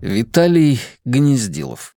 Виталий Гнездилов.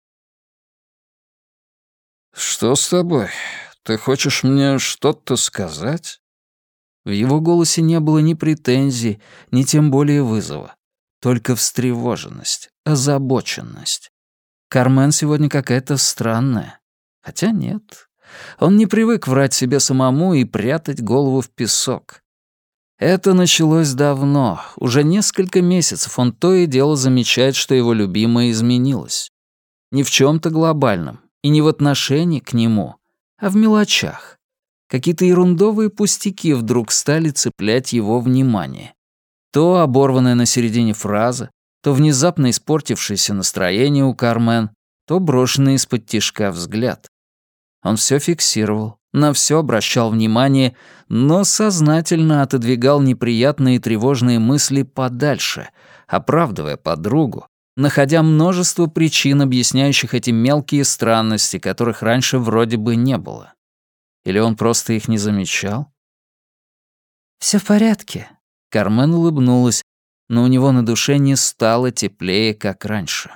«Что с тобой? Ты хочешь мне что-то сказать?» В его голосе не было ни претензий, ни тем более вызова. Только встревоженность, озабоченность. Кармен сегодня какая-то странная. Хотя нет. Он не привык врать себе самому и прятать голову в песок. Это началось давно. Уже несколько месяцев он то и дело замечает, что его любимая изменилась. Не в чем-то глобальном и не в отношении к нему, а в мелочах. Какие-то ерундовые пустяки вдруг стали цеплять его внимание. То оборванная на середине фраза, то внезапно испортившееся настроение у Кармен, то брошенный из-под тишка взгляд. Он все фиксировал, на все обращал внимание, но сознательно отодвигал неприятные и тревожные мысли подальше, оправдывая подругу, находя множество причин, объясняющих эти мелкие странности, которых раньше вроде бы не было. Или он просто их не замечал? «Всё в порядке», — Кармен улыбнулась, но у него на душе не стало теплее, как раньше.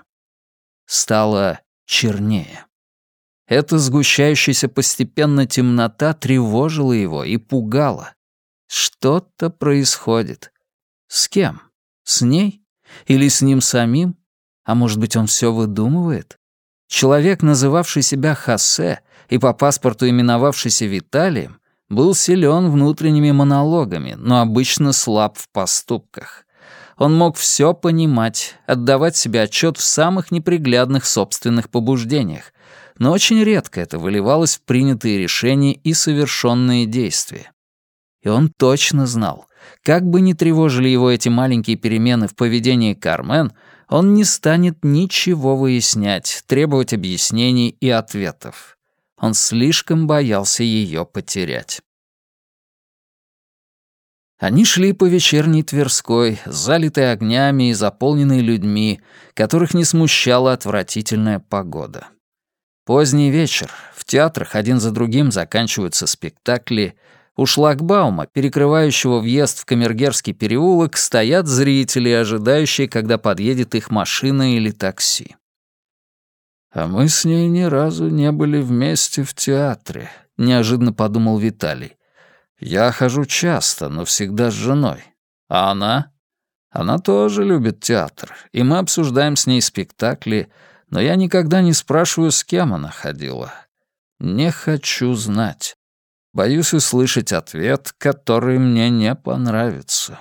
Стало чернее. Эта сгущающаяся постепенно темнота тревожила его и пугала. Что-то происходит. С кем? С ней? Или с ним самим? А может быть, он все выдумывает? Человек, называвший себя Хосе и по паспорту именовавшийся Виталием, был силен внутренними монологами, но обычно слаб в поступках. Он мог все понимать, отдавать себе отчет в самых неприглядных собственных побуждениях, но очень редко это выливалось в принятые решения и совершенные действия. И он точно знал, как бы ни тревожили его эти маленькие перемены в поведении Кармен, он не станет ничего выяснять, требовать объяснений и ответов. Он слишком боялся ее потерять. Они шли по вечерней Тверской, залитой огнями и заполненной людьми, которых не смущала отвратительная погода. Поздний вечер, в театрах один за другим заканчиваются спектакли, у шлагбаума, перекрывающего въезд в Камергерский переулок, стоят зрители, ожидающие, когда подъедет их машина или такси. «А мы с ней ни разу не были вместе в театре», — неожиданно подумал Виталий. «Я хожу часто, но всегда с женой. А она? Она тоже любит театр, и мы обсуждаем с ней спектакли, но я никогда не спрашиваю, с кем она ходила. Не хочу знать. Боюсь услышать ответ, который мне не понравится».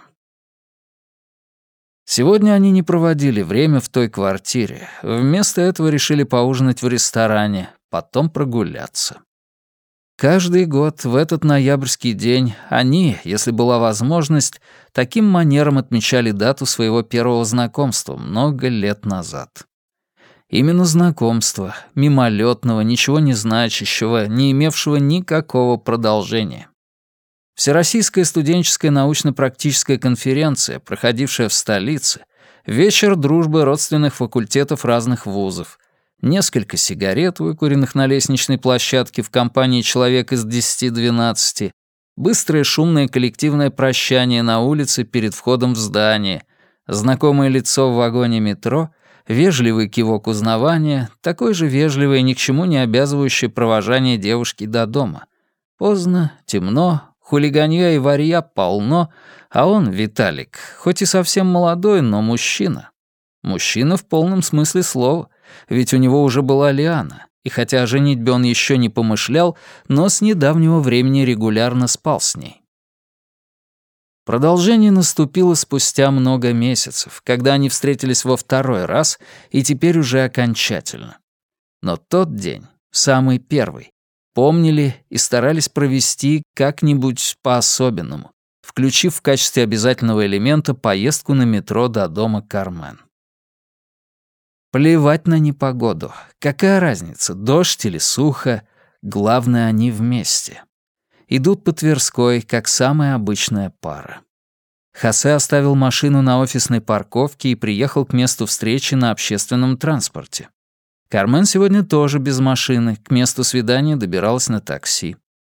Сегодня они не проводили время в той квартире. Вместо этого решили поужинать в ресторане, потом прогуляться. Каждый год в этот ноябрьский день они, если была возможность, таким манером отмечали дату своего первого знакомства много лет назад. Именно знакомства, мимолетного, ничего не значащего, не имевшего никакого продолжения. Всероссийская студенческая научно-практическая конференция, проходившая в столице, вечер дружбы родственных факультетов разных вузов, несколько сигарет, выкуренных на лестничной площадке в компании человек из 10-12, быстрое шумное коллективное прощание на улице перед входом в здание, знакомое лицо в вагоне метро, вежливый кивок узнавания, такое же вежливое, ни к чему не обязывающее провожание девушки до дома. Поздно, темно, хулиганья и варья полно, а он, Виталик, хоть и совсем молодой, но мужчина. Мужчина в полном смысле слова, ведь у него уже была Лиана, и хотя о женитьбе он еще не помышлял, но с недавнего времени регулярно спал с ней. Продолжение наступило спустя много месяцев, когда они встретились во второй раз и теперь уже окончательно. Но тот день, самый первый, помнили и старались провести как-нибудь по-особенному, включив в качестве обязательного элемента поездку на метро до дома Кармен. Плевать на непогоду. Какая разница, дождь или сухо, главное, они вместе. Идут по Тверской, как самая обычная пара. Хосе оставил машину на офисной парковке и приехал к месту встречи на общественном транспорте. Кармен сегодня тоже без машины, к месту свидания добиралась на такси.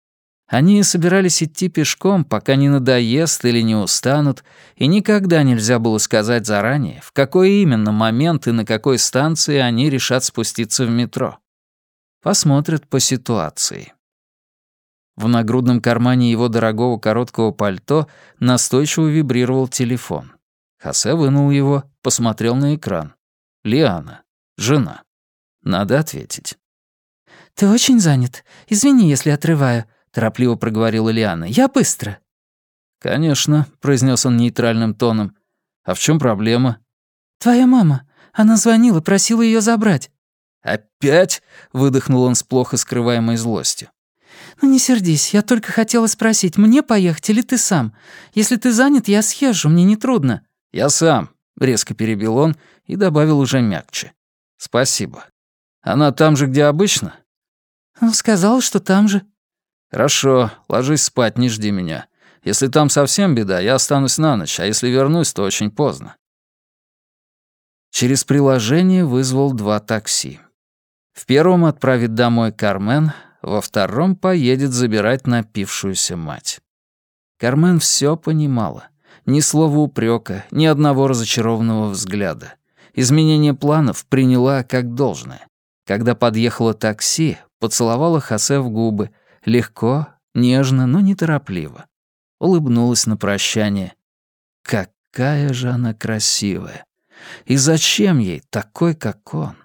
Они собирались идти пешком, пока не надоест или не устанут, и никогда нельзя было сказать заранее, в какой именно момент и на какой станции они решат спуститься в метро. Посмотрят по ситуации. В нагрудном кармане его дорогого короткого пальто настойчиво вибрировал телефон. Хосе вынул его, посмотрел на экран. Лиана. Жена. Надо ответить. «Ты очень занят. Извини, если отрываю», — торопливо проговорила Лиана. «Я быстро». «Конечно», — произнес он нейтральным тоном. «А в чем проблема?» «Твоя мама. Она звонила, просила ее забрать». «Опять?» — выдохнул он с плохо скрываемой злостью. «Ну не сердись, я только хотела спросить, мне поехать или ты сам? Если ты занят, я съезжу, мне нетрудно». «Я сам», — резко перебил он и добавил уже мягче. «Спасибо. Она там же, где обычно?» «Сказала, что там же». «Хорошо, ложись спать, не жди меня. Если там совсем беда, я останусь на ночь, а если вернусь, то очень поздно». Через приложение вызвал 2 такси. В первом отправит домой Кармен, во втором поедет забирать напившуюся мать. Кармен все понимала. Ни слова упрека, ни одного разочарованного взгляда. Изменение планов приняла как должное. Когда подъехало такси, поцеловала Хосе в губы, легко, нежно, но неторопливо. Улыбнулась на прощание. Какая же она красивая! И зачем ей такой, как он?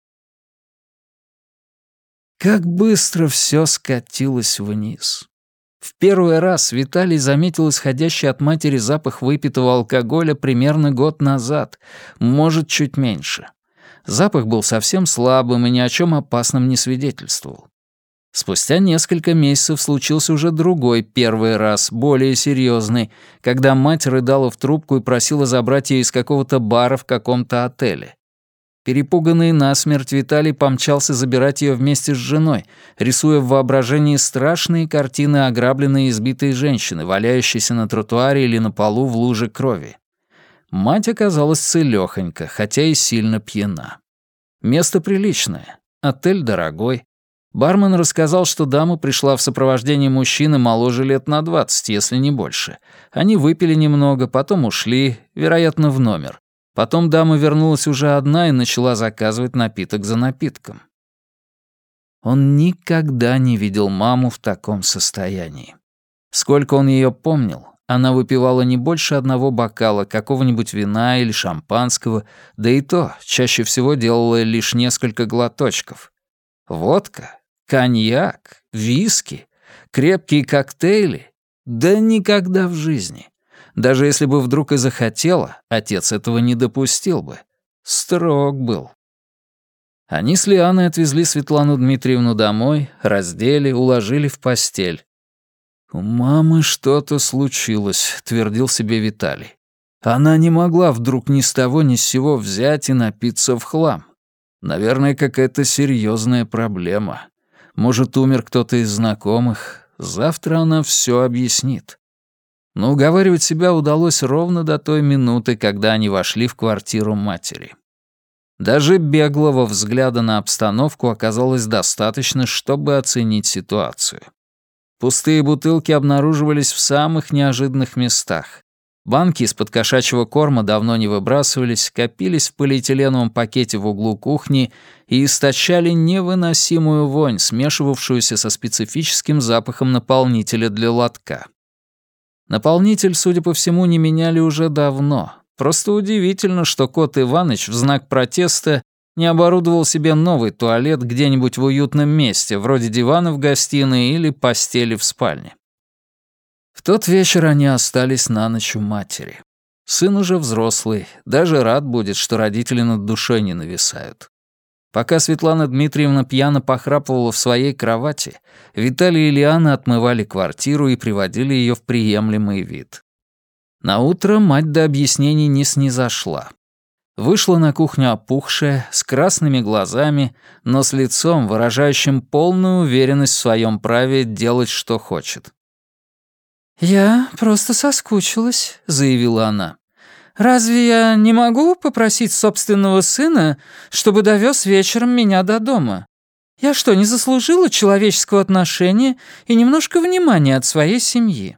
Как быстро все скатилось вниз. В первый раз Виталий заметил исходящий от матери запах выпитого алкоголя примерно год назад, может, чуть меньше. Запах был совсем слабым и ни о чем опасном не свидетельствовал. Спустя несколько месяцев случился уже другой первый раз, более серьезный, когда мать рыдала в трубку и просила забрать ее из какого-то бара в каком-то отеле. Перепуганный насмерть, Виталий помчался забирать ее вместе с женой, рисуя в воображении страшные картины ограбленной и избитой женщины, валяющейся на тротуаре или на полу в луже крови. Мать оказалась целёхонька, хотя и сильно пьяна. Место приличное, отель дорогой. Бармен рассказал, что дама пришла в сопровождении мужчины моложе лет на 20, если не больше. Они выпили немного, потом ушли, вероятно, в номер. Потом дама вернулась уже одна и начала заказывать напиток за напитком. Он никогда не видел маму в таком состоянии. Сколько он ее помнил, она выпивала не больше 1 бокала какого-нибудь вина или шампанского, да и то чаще всего делала лишь несколько глоточков. Водка, коньяк, виски, крепкие коктейли — да никогда в жизни. Даже если бы вдруг и захотела, отец этого не допустил бы. Строг был. Они с Лианой отвезли Светлану Дмитриевну домой, раздели, уложили в постель. «У мамы что-то случилось», — твердил себе Виталий. «Она не могла вдруг ни с того ни с сего взять и напиться в хлам. Наверное, какая-то серьезная проблема. Может, умер кто-то из знакомых. Завтра она все объяснит». Но уговаривать себя удалось ровно до той минуты, когда они вошли в квартиру матери. Даже беглого взгляда на обстановку оказалось достаточно, чтобы оценить ситуацию. Пустые бутылки обнаруживались в самых неожиданных местах. Банки из-под кошачьего корма давно не выбрасывались, копились в полиэтиленовом пакете в углу кухни и источали невыносимую вонь, смешивавшуюся со специфическим запахом наполнителя для лотка. Наполнитель, судя по всему, не меняли уже давно. Просто удивительно, что кот Иваныч в знак протеста не оборудовал себе новый туалет где-нибудь в уютном месте, вроде дивана в гостиной или постели в спальне. В тот вечер они остались на ночь у матери. Сын уже взрослый, даже рад будет, что родители над душой не нависают. Пока Светлана Дмитриевна пьяно похрапывала в своей кровати, Виталий и Лиана отмывали квартиру и приводили ее в приемлемый вид. Наутро мать до объяснений не снизошла. Вышла на кухню опухшая, с красными глазами, но с лицом, выражающим полную уверенность в своем праве делать, что хочет. «Я просто соскучилась», — заявила она. «Разве я не могу попросить собственного сына, чтобы довез вечером меня до дома? Я что, не заслужила человеческого отношения и немножко внимания от своей семьи?»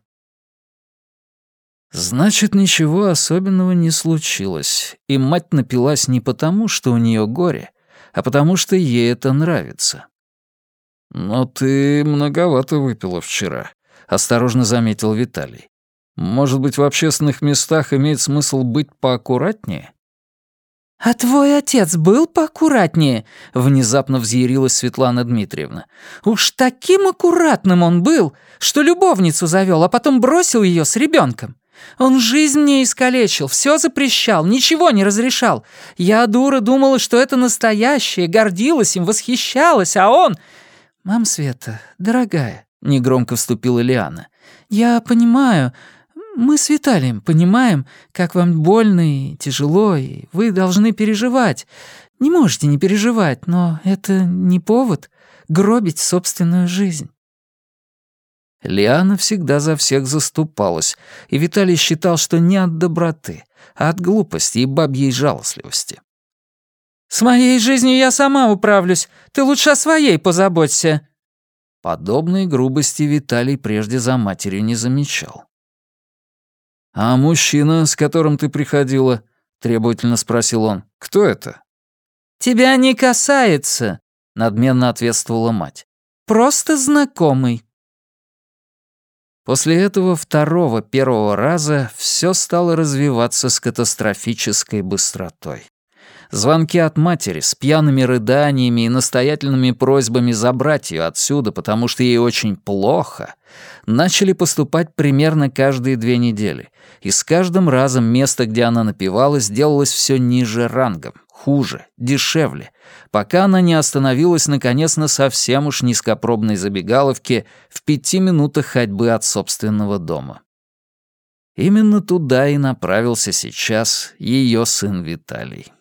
Значит, ничего особенного не случилось, и мать напилась не потому, что у нее горе, а потому что ей это нравится. «Но ты многовато выпила вчера», — осторожно заметил Виталий. «Может быть, в общественных местах имеет смысл быть поаккуратнее?» «А твой отец был поаккуратнее?» — внезапно взъярилась Светлана Дмитриевна. «Уж таким аккуратным он был, что любовницу завел, а потом бросил ее с ребенком. Он жизнь мне искалечил, все запрещал, ничего не разрешал. Я, дура, думала, что это настоящее, гордилась им, восхищалась, а он...» «Мам Света, дорогая», — негромко вступила Лиана, — «я понимаю, мы с Виталием понимаем, как вам больно и тяжело, и вы должны переживать. Не можете не переживать, но это не повод гробить собственную жизнь». Лиана всегда за всех заступалась, и Виталий считал, что не от доброты, а от глупости и бабьей жалостливости. «С моей жизнью я сама управлюсь. Ты лучше о своей позаботься». Подобной грубости Виталий прежде за матерью не замечал. «А мужчина, с которым ты приходила?» — требовательно спросил он. «Кто это?» «Тебя не касается», — надменно ответствовала мать. «Просто знакомый». После этого первого раза все стало развиваться с катастрофической быстротой. Звонки от матери с пьяными рыданиями и настоятельными просьбами забрать ее отсюда, потому что ей очень плохо, начали поступать примерно каждые 2 недели, и с каждым разом место, где она напивалась, делалось все ниже рангом, хуже, дешевле, пока она не остановилась, наконец, на совсем уж низкопробной забегаловке в 5 минутах ходьбы от собственного дома. Именно туда и направился сейчас ее сын Виталий.